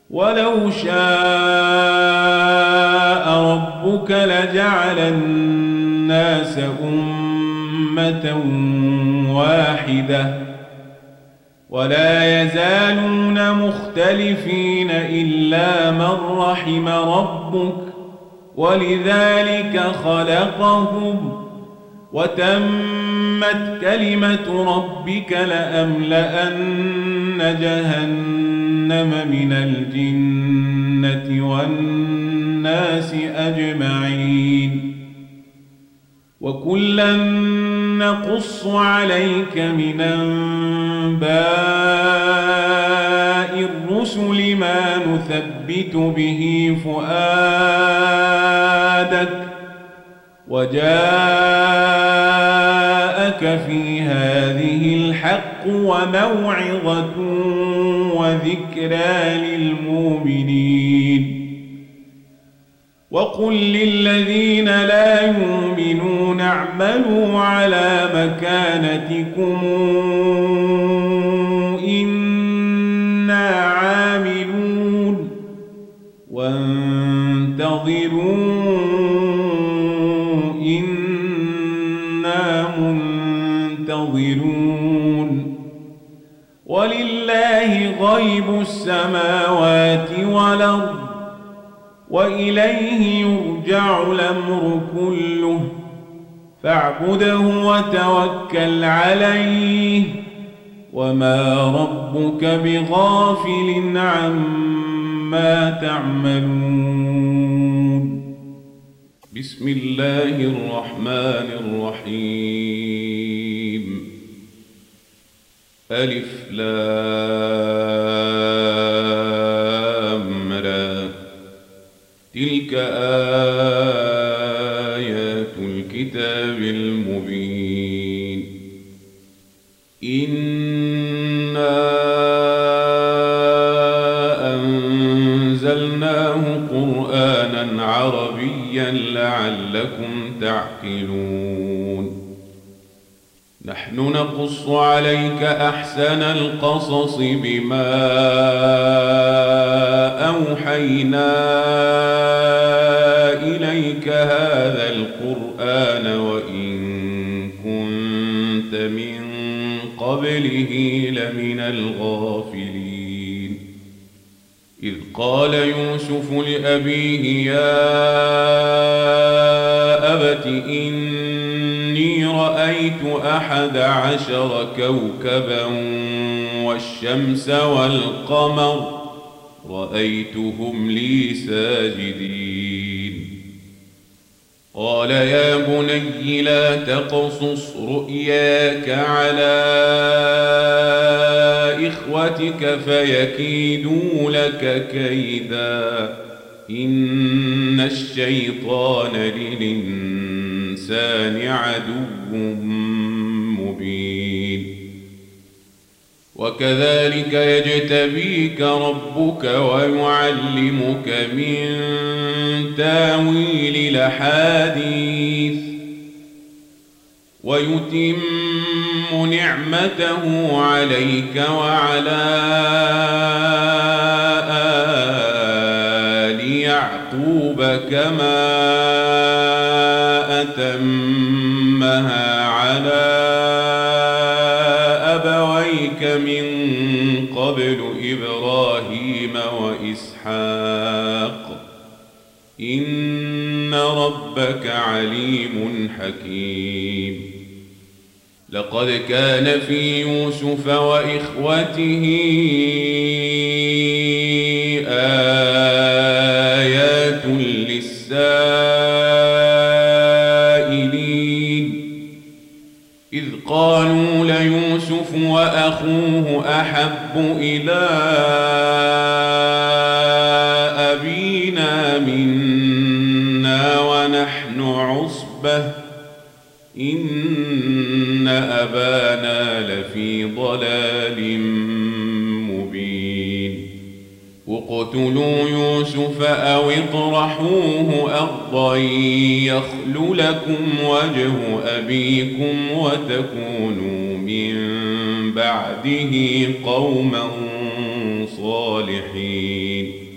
ولو شاء ربك لجعل الناس أمة واحدة ولا يزالون مختلفين إلا من رحم ربك ولذلك خلقهم وتمت كلمة ربك لأملأن جهنم من الجنة والناس أجمعين وكلا نقص عليك من أنباء الرسل ما نثبت به فؤادك وجاءك في هذه الحق وموعظة وذكرى للمؤمنين وقل للذين لا يؤمنون اعملوا على مكانتكم إنا عاملون وانتظروا إنا منتظرون ولله غيب السماوات والأرض وإليه يرجع الأمر كله فاعبده وتوكل عليه وما ربك بغافل عما تعملون بسم الله الرحمن الرحيم ألف لام را تلك آيات الكتاب المبين إنا أنزلناه قرآنا عربيا لعلكم تعقلون نحن نقص عليك أحسن القصص بما أوحينا إليك هذا القرآن وإن كنت من قبله لمن الغافلين إذ قال يوسف لأبيه يا أبت إني رأيت 11 كوكبا والشمس والقمر رأيتهم لي ساجدين قال يا بني لا تقصص رؤياك على إخوتك فيكيدوا لك كيدا إن الشيطان للإنسان عدو مبين وكذلك يجتبيك ربك ويعلمك من تاويل الأحاديث ويتم نعمته عليك وعلى آل يعقوب كما أتمها على أبويك من قبل إبراهيم وإسحاق إن ربك عليم حكيم لقد كان في يوسف وإخوته آيات للسائلين إذ قالوا ليوسف وأخوه أحب إلى أبينا منا ونحن عصبة إن أبانا لفي ضلال مبين اقتلوا يوسف أو اطرحوه أرضا يخل لكم وجه أبيكم وتكونوا من بعده قوما الصالحين